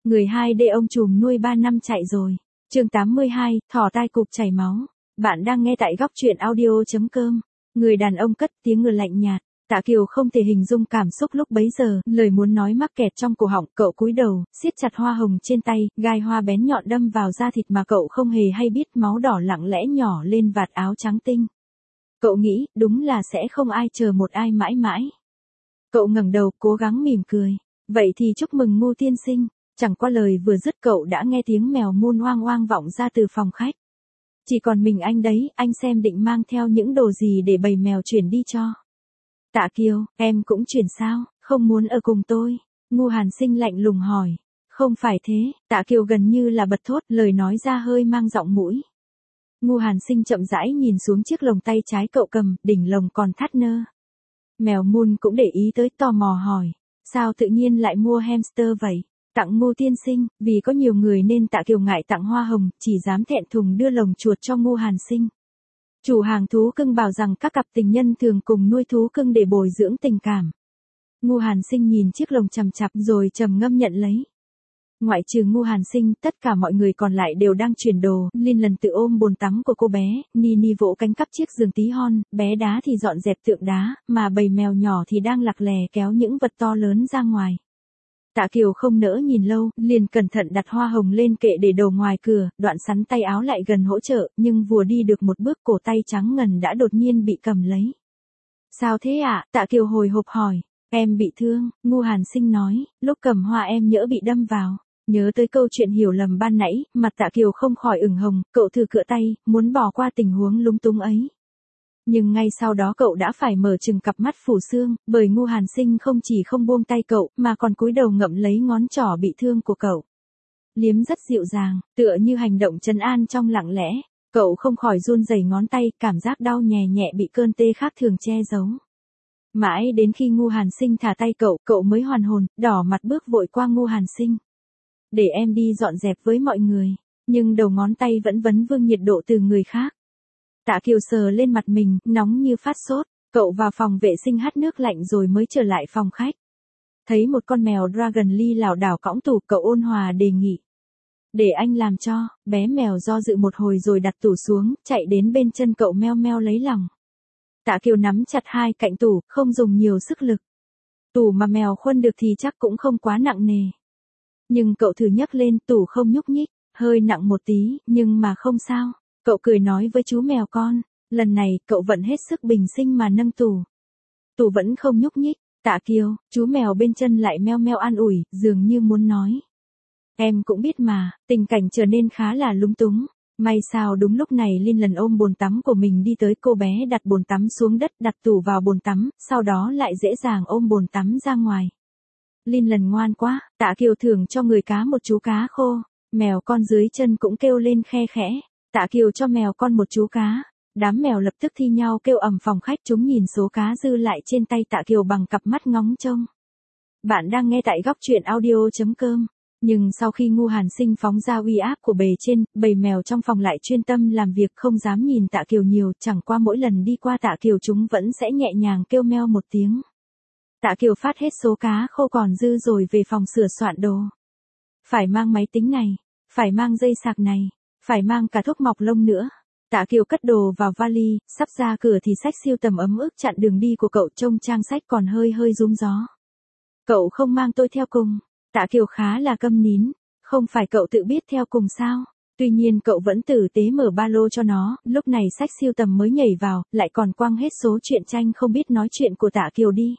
Người 2D ông trùm nuôi 3 năm chạy rồi. Chương 82, thỏ tai cụp chảy máu. Bạn đang nghe tại góc truyện audio.com. Người đàn ông cất tiếng ngựa lạnh nhạt. Tạ Kiều không thể hình dung cảm xúc lúc bấy giờ, lời muốn nói mắc kẹt trong cổ họng, cậu cúi đầu, siết chặt hoa hồng trên tay, gai hoa bén nhọn đâm vào da thịt mà cậu không hề hay biết, máu đỏ lặng lẽ nhỏ lên vạt áo trắng tinh. Cậu nghĩ, đúng là sẽ không ai chờ một ai mãi mãi. Cậu ngẩng đầu, cố gắng mỉm cười. Vậy thì chúc mừng Ngô tiên sinh. Chẳng qua lời vừa dứt cậu đã nghe tiếng mèo Moon oang oang vọng ra từ phòng khách. Chỉ còn mình anh đấy, anh xem định mang theo những đồ gì để bầy mèo chuyển đi cho. Tạ Kiều, em cũng chuyển sao, không muốn ở cùng tôi? Ngô Hàn Sinh lạnh lùng hỏi. Không phải thế, Tạ Kiều gần như là bật thốt, lời nói ra hơi mang giọng mũi. Ngô Hàn Sinh chậm rãi nhìn xuống chiếc lồng tay trái cậu cầm, đỉnh lồng còn thắt nơ. Mèo Moon cũng để ý tới, tò mò hỏi. Sao tự nhiên lại mua hamster vậy? Tặng Ngô tiên sinh, vì có nhiều người nên Tạ Kiều ngại tặng hoa hồng, chỉ dám thẹn thùng đưa lồng chuột cho Ngô Hàn Sinh. Chủ hàng thú cưng bảo rằng các cặp tình nhân thường cùng nuôi thú cưng để bồi dưỡng tình cảm. Ngô Hàn Sinh nhìn chiếc lồng chằm chằm rồi trầm ngâm nhận lấy. Ngoại trừ Ngô Hàn Sinh, tất cả mọi người còn lại đều đang chuyển đồ. Linh lần tự ôm bồn tắm của cô bé, Nini vỗ cánh cắp chiếc giường tí hon, bé đá thì dọn dẹp tượng đá, mà bầy mèo nhỏ thì đang lặc lè kéo những vật to lớn ra ngoài. Tạ Kiều không nỡ nhìn lâu, liền cẩn thận đặt hoa hồng lên kệ để đồ ngoài cửa, đoạn sắn tay áo lại gần hỗ trợ, nhưng vừa đi được một bước cổ tay trắng ngần đã đột nhiên bị cầm lấy. Sao thế ạ? Tạ Kiều hồi hộp hỏi. Em bị thương, Ngô Hàn Sinh nói, lúc cầm hoa em nhỡ bị đâm vào. Nhớ tới câu chuyện hiểu lầm ban nãy, mặt Tạ Kiều không khỏi ửng hồng, cậu thử cựa tay, muốn bỏ qua tình huống lúng túng ấy. Nhưng ngay sau đó cậu đã phải mở trừng cặp mắt phủ sương, bởi Ngô Hàn Sinh không chỉ không buông tay cậu, mà còn cúi đầu ngậm lấy ngón trỏ bị thương của cậu. Liếm rất dịu dàng, tựa như hành động trấn an trong lặng lẽ, cậu không khỏi run rẩy ngón tay, cảm giác đau nhè nhẹ bị cơn tê khác thường che giấu. Mãi đến khi Ngô Hàn Sinh thả tay cậu mới hoàn hồn, đỏ mặt bước vội qua Ngô Hàn Sinh. Để em đi dọn dẹp với mọi người, nhưng đầu ngón tay vẫn vấn vương nhiệt độ từ người khác. Tạ Kiều sờ lên mặt mình, nóng như phát sốt, cậu vào phòng vệ sinh hắt nước lạnh rồi mới trở lại phòng khách. Thấy một con mèo Dragon Lee lảo đảo cõng tủ, cậu ôn hòa đề nghị. Để anh làm cho, bé mèo do dự một hồi rồi đặt tủ xuống, chạy đến bên chân cậu meo meo lấy lòng. Tạ Kiều nắm chặt hai cạnh tủ, không dùng nhiều sức lực. Tủ mà mèo khuân được thì chắc cũng không quá nặng nề. Nhưng cậu thử nhấc lên, tủ không nhúc nhích, hơi nặng một tí, nhưng mà không sao. Cậu cười nói với chú mèo con, lần này cậu vẫn hết sức bình sinh mà nâng tủ. Tủ vẫn không nhúc nhích. Tạ Kiều, chú mèo bên chân lại meo meo an ủi, dường như muốn nói. Em cũng biết mà, tình cảnh trở nên khá là lúng túng. May sao đúng lúc này Linh lần ôm bồn tắm của mình đi tới, cô bé đặt bồn tắm xuống đất, đặt tủ vào bồn tắm, sau đó lại dễ dàng ôm bồn tắm ra ngoài. Linh lần ngoan quá, Tạ Kiều thưởng cho người cá một chú cá khô, mèo con dưới chân cũng kêu lên khe khẽ. Tạ Kiều cho mèo con một chú cá, đám mèo lập tức thi nhau kêu ầm phòng khách, chúng nhìn số cá dư lại trên tay Tạ Kiều bằng cặp mắt ngóng trông. Bạn đang nghe tại góc truyện audio.com. Nhưng sau khi Ngô Hàn Sinh phóng ra uy áp của bề trên, bầy mèo trong phòng lại chuyên tâm làm việc, không dám nhìn Tạ Kiều nhiều, chẳng qua mỗi lần đi qua Tạ Kiều chúng vẫn sẽ nhẹ nhàng kêu meo một tiếng. Tạ Kiều phát hết số cá khô còn dư rồi về phòng sửa soạn đồ. Phải mang máy tính này, phải mang dây sạc này, phải mang cả thuốc mọc lông nữa. Tạ Kiều cất đồ vào vali, sắp ra cửa thì sách siêu tầm ấm ức chặn đường đi của cậu, trông trang sách còn hơi rúm gió. Cậu không mang tôi theo cùng. Tạ Kiều khá là câm nín, không phải cậu tự biết theo cùng sao? Tuy nhiên cậu vẫn tử tế mở ba lô cho nó, lúc này sách siêu tầm mới nhảy vào, lại còn quăng hết số truyện tranh không biết nói chuyện của Tạ Kiều đi.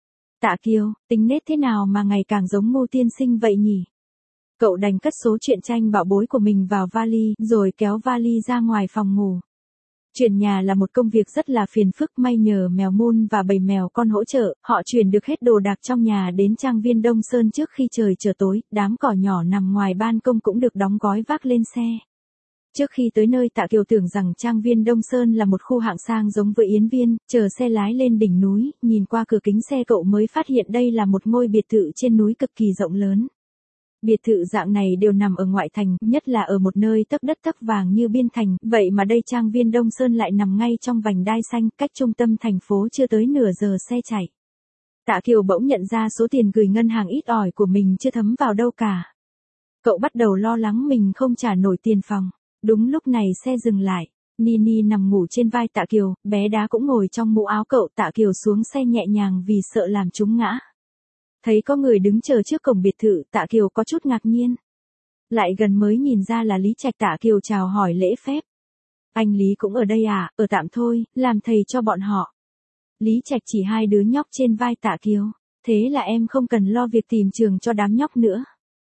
Tạ Kiều, tính nết thế nào mà ngày càng giống Ngô tiên sinh vậy nhỉ? Cậu đành cất số truyện tranh bảo bối của mình vào vali, rồi kéo vali ra ngoài phòng ngủ. Chuyển nhà là một công việc rất là phiền phức, may nhờ mèo Moon và bầy mèo con hỗ trợ, họ chuyển được hết đồ đạc trong nhà đến trang viên Đông Sơn trước khi trời trở tối, đám cỏ nhỏ nằm ngoài ban công cũng được đóng gói vác lên xe. Trước khi tới nơi, Tạ Kiều tưởng rằng trang viên Đông Sơn là một khu hạng sang giống với Yến Viên, chờ xe lái lên đỉnh núi, nhìn qua cửa kính xe cậu mới phát hiện đây là một ngôi biệt thự trên núi cực kỳ rộng lớn. Biệt thự dạng này đều nằm ở ngoại thành, nhất là ở một nơi tấc đất tấc vàng như Biên Thành, vậy mà đây trang viên Đông Sơn lại nằm ngay trong vành đai xanh, cách trung tâm thành phố chưa tới nửa giờ xe chạy. Tạ Kiều bỗng nhận ra số tiền gửi ngân hàng ít ỏi của mình chưa thấm vào đâu cả. cậu bắt đầu lo lắng mình không trả nổi tiền phòng. Đúng lúc này xe dừng lại. Nini nằm ngủ trên vai Tạ Kiều, bé đá cũng ngồi trong mũ áo cậu. Tạ Kiều xuống xe nhẹ nhàng vì sợ làm chúng ngã. Thấy có người đứng chờ trước cổng biệt thự, Tạ Kiều có chút ngạc nhiên. Lại gần mới nhìn ra là Lý Trạch. Tạ Kiều chào hỏi lễ phép. Anh Lý cũng ở đây à? Ở tạm thôi, làm thầy cho bọn họ. Lý Trạch chỉ hai đứa nhóc trên vai Tạ Kiều. Thế là em không cần lo việc tìm trường cho đám nhóc nữa.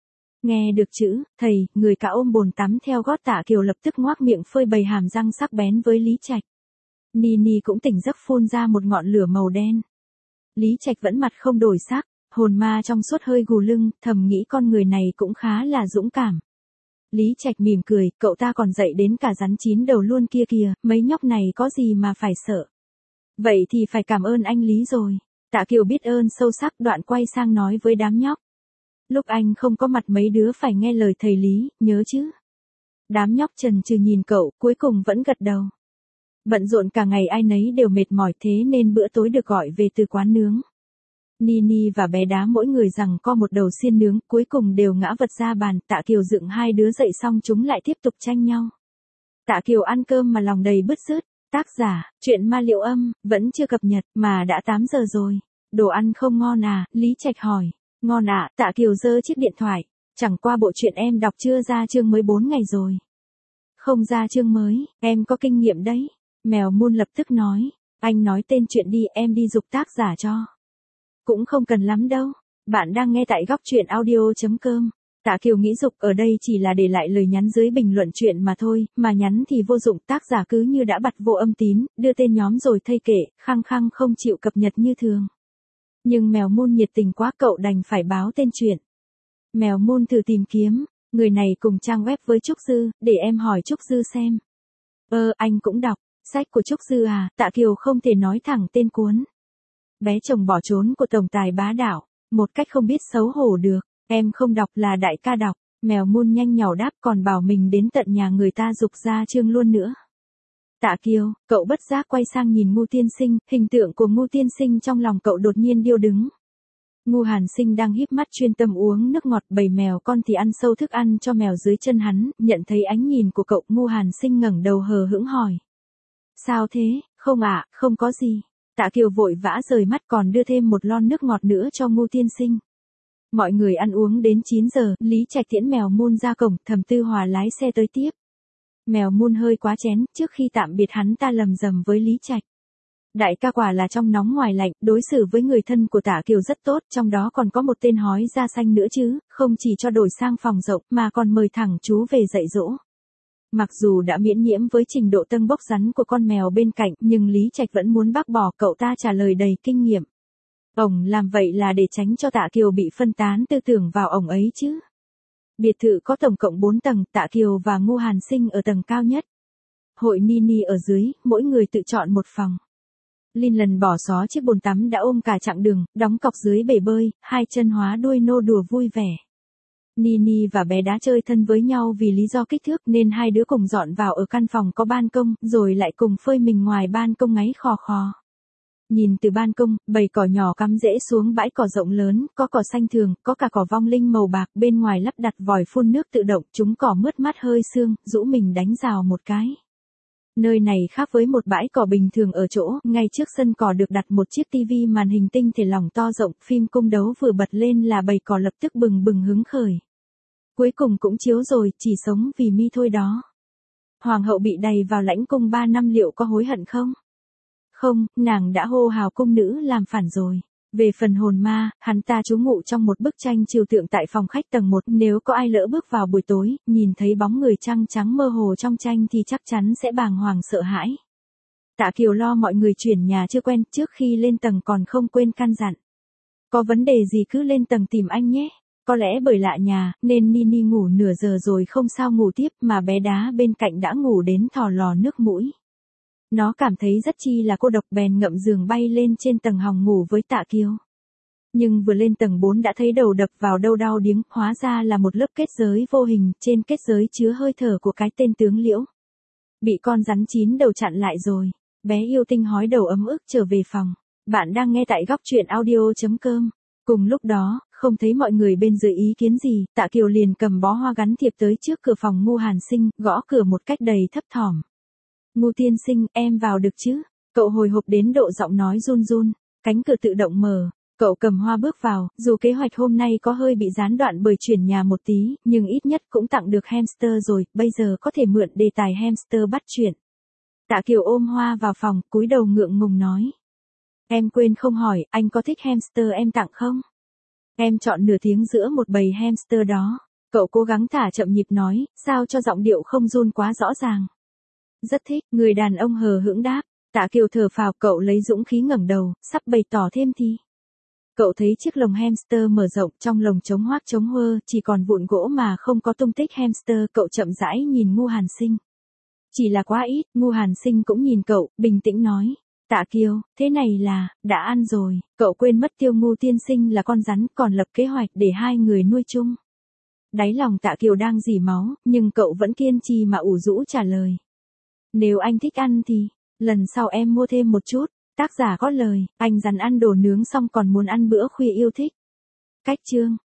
Nghe được chữ thầy, người cả ôm bồn tắm theo gót Tạ Kiều lập tức ngoác miệng phơi bày hàm răng sắc bén với Lý Trạch. Nini cũng tỉnh giấc phun ra một ngọn lửa màu đen. Lý Trạch vẫn mặt không đổi sắc, hồn ma trong suốt hơi gù lưng, thầm nghĩ con người này cũng khá là dũng cảm. Lý Trạch mỉm cười, cậu ta còn dạy đến cả rắn chín đầu luôn kia kìa, mấy nhóc này có gì mà phải sợ. Vậy thì phải cảm ơn anh Lý rồi. Tạ Kiều biết ơn sâu sắc, đoạn quay sang nói với đám nhóc. Lúc anh không có mặt mấy đứa phải nghe lời thầy Lý, nhớ chứ. Đám nhóc chần chừ nhìn cậu, cuối cùng vẫn gật đầu. Bận rộn cả ngày ai nấy đều mệt mỏi, thế nên bữa tối được gọi về từ quán nướng. Nini và bé đá mỗi người giằng co một đầu xiên nướng, cuối cùng đều ngã vật ra bàn. Tạ Kiều dựng hai đứa dậy xong chúng lại tiếp tục tranh nhau. Tạ Kiều ăn cơm mà lòng đầy bứt rứt. Tác giả, truyện ma Liệu Âm, vẫn chưa cập nhật mà đã 8 giờ rồi. Đồ ăn không ngon à? Lý Trạch hỏi. Ngon ạ, Tạ Kiều giơ chiếc điện thoại. Chẳng qua bộ truyện em đọc chưa ra chương mới 4 ngày rồi. Không ra chương mới, em có kinh nghiệm đấy. Mèo Moon lập tức nói. Anh nói tên chuyện đi, em đi giục tác giả cho. Cũng không cần lắm đâu. Bạn đang nghe tại góc truyện audio.com. Tạ Kiều nghĩ dục ở đây chỉ là để lại lời nhắn dưới bình luận chuyện mà thôi, mà nhắn thì vô dụng, tác giả cứ như đã bật vô âm tín, đưa tên nhóm rồi thay kệ, khăng khăng không chịu cập nhật như thường. Nhưng Mèo Moon nhiệt tình quá, cậu đành phải báo tên chuyện. Mèo Moon thử tìm kiếm, người này cùng trang web với Trúc Dư, để em hỏi Trúc Dư xem. Anh cũng đọc, sách của Trúc Dư à? Tạ Kiều không thể nói thẳng tên cuốn. Bé chồng bỏ trốn của tổng tài bá đạo, một cách không biết xấu hổ được. Em không đọc là đại ca đọc. Mèo Moon nhanh nhảu đáp, còn bảo mình đến tận nhà người ta giục ra chương luôn nữa. Tạ Kiều, cậu bất giác quay sang nhìn Ngu Tiên Sinh, hình tượng của Ngu Tiên Sinh trong lòng cậu đột nhiên điêu đứng. Ngu Hàn Sinh đang híp mắt chuyên tâm uống nước ngọt, bầy mèo con thì ăn sâu thức ăn cho mèo dưới chân hắn, nhận thấy ánh nhìn của cậu, Ngu Hàn Sinh ngẩng đầu hờ hững hỏi. Sao thế? Không ạ, không có gì. Tạ Kiều vội vã rời mắt, còn đưa thêm một lon nước ngọt nữa cho Ngu Tiên Sinh. Mọi người ăn uống đến 9 giờ, Lý Trạch tiễn Mèo Moon ra cổng, Thẩm Tư Hòa lái xe tới tiếp. Mèo Moon hơi quá chén, trước khi tạm biệt hắn ta lầm rầm với Lý Trạch. Đại ca quả là trong nóng ngoài lạnh, đối xử với người thân của Tạ Kiều rất tốt, trong đó còn có một tên hói da xanh nữa chứ, không chỉ cho đổi sang phòng rộng mà còn mời thẳng chú về dạy dỗ. Mặc dù đã miễn nhiễm với trình độ tâng bốc rắn của con mèo bên cạnh, nhưng Lý Trạch vẫn muốn bác bỏ, cậu ta trả lời đầy kinh nghiệm. Ông làm vậy là để tránh cho Tạ Kiều bị phân tán tư tưởng vào ông ấy chứ. Biệt thự có tổng cộng 4 tầng, Tạ Kiều và Ngu Hàn Sinh ở tầng cao nhất. Hội Nini ở dưới, mỗi người tự chọn một phòng. Linh lần bỏ xó chiếc bồn tắm đã ôm cả chặng đường, đóng cọc dưới bể bơi, hai chân hóa đuôi nô đùa vui vẻ. Nini và bé đá chơi thân với nhau vì lý do kích thước nên hai đứa cùng dọn vào ở căn phòng có ban công, rồi lại cùng phơi mình ngoài ban công ngáy khò khò. Nhìn từ ban công, bầy cỏ nhỏ cắm rễ xuống bãi cỏ rộng lớn, có cỏ xanh thường, có cả cỏ vong linh màu bạc, bên ngoài lắp đặt vòi phun nước tự động, chúng cỏ mướt mát hơi sương, rũ mình đánh rào một cái. Nơi này khác với một bãi cỏ bình thường ở chỗ, ngay trước sân cỏ được đặt một chiếc tivi màn hình tinh thể lỏng to rộng, phim cung đấu vừa bật lên là bầy cỏ lập tức bừng bừng hứng khởi. Cuối cùng cũng chiếu rồi, chỉ sống vì mi thôi đó. Hoàng hậu bị đày vào lãnh cung 3 năm liệu có hối hận không? Không, nàng đã hô hào cung nữ làm phản rồi. Về phần hồn ma, hắn ta trú ngụ trong một bức tranh trừu tượng tại phòng khách tầng 1, nếu có ai lỡ bước vào buổi tối, nhìn thấy bóng người trăng trắng mơ hồ trong tranh thì chắc chắn sẽ bàng hoàng sợ hãi. Tạ Kiều lo mọi người chuyển nhà chưa quen, trước khi lên tầng còn không quên căn dặn. Có vấn đề gì cứ lên tầng tìm anh nhé. Có lẽ bởi lạ nhà, nên Nini ngủ nửa giờ rồi không sao ngủ tiếp, mà bé đá bên cạnh đã ngủ đến thò lò nước mũi. Nó cảm thấy rất chi là cô độc, bèn ngậm giường bay lên trên tầng hòng ngủ với Tạ Kiều. Nhưng vừa lên tầng 4 đã thấy đầu đập vào đâu đau điếng, hóa ra là một lớp kết giới vô hình, trên kết giới chứa hơi thở của cái tên tướng Liễu. Bị con rắn chín đầu chặn lại rồi. Bé yêu tinh hói đầu ấm ức trở về phòng. Bạn đang nghe tại góc truyện audio.com. Cùng lúc đó, Không thấy mọi người bên dưới ý kiến gì, Tạ Kiều liền cầm bó hoa gắn thiệp tới trước cửa phòng Ngu Hàn Sinh, gõ cửa một cách đầy thấp thỏm. Ngu tiên sinh, em vào được chứ? Cậu hồi hộp đến độ giọng nói run run, cánh cửa tự động mở. Cậu cầm hoa bước vào, dù kế hoạch hôm nay có hơi bị gián đoạn bởi chuyển nhà một tí, nhưng ít nhất cũng tặng được hamster rồi, bây giờ có thể mượn đề tài hamster bắt chuyện. Tạ Kiều ôm hoa vào phòng, cúi đầu ngượng ngùng nói. Em quên không hỏi, anh có thích hamster em tặng không? Em chọn nửa tiếng giữa một bầy hamster đó. Cậu cố gắng thả chậm nhịp nói, sao cho giọng điệu không run quá rõ ràng. Rất thích, người đàn ông hờ hững đáp. Tạ Kiều thở phào, cậu lấy dũng khí ngẩng đầu, sắp bày tỏ thêm thì. Cậu thấy chiếc lồng hamster mở rộng, trong lồng trống hoác trống huơ, chỉ còn vụn gỗ mà không có tung tích hamster, cậu chậm rãi nhìn Ngu Hàn Sinh. Chỉ là quá ít, Ngu Hàn Sinh cũng nhìn cậu, bình tĩnh nói. Tạ Kiều, thế này là, đã ăn rồi, cậu quên mất Tiêu Ngu tiên sinh là con rắn, còn lập kế hoạch để hai người nuôi chung. Đáy lòng Tạ Kiều đang rỉ máu, nhưng cậu vẫn kiên trì mà ủ rũ trả lời. Nếu anh thích ăn thì, lần sau em mua thêm một chút. Tác giả có lời, anh rắn ăn đồ nướng xong còn muốn ăn bữa khuya yêu thích. Cách chương.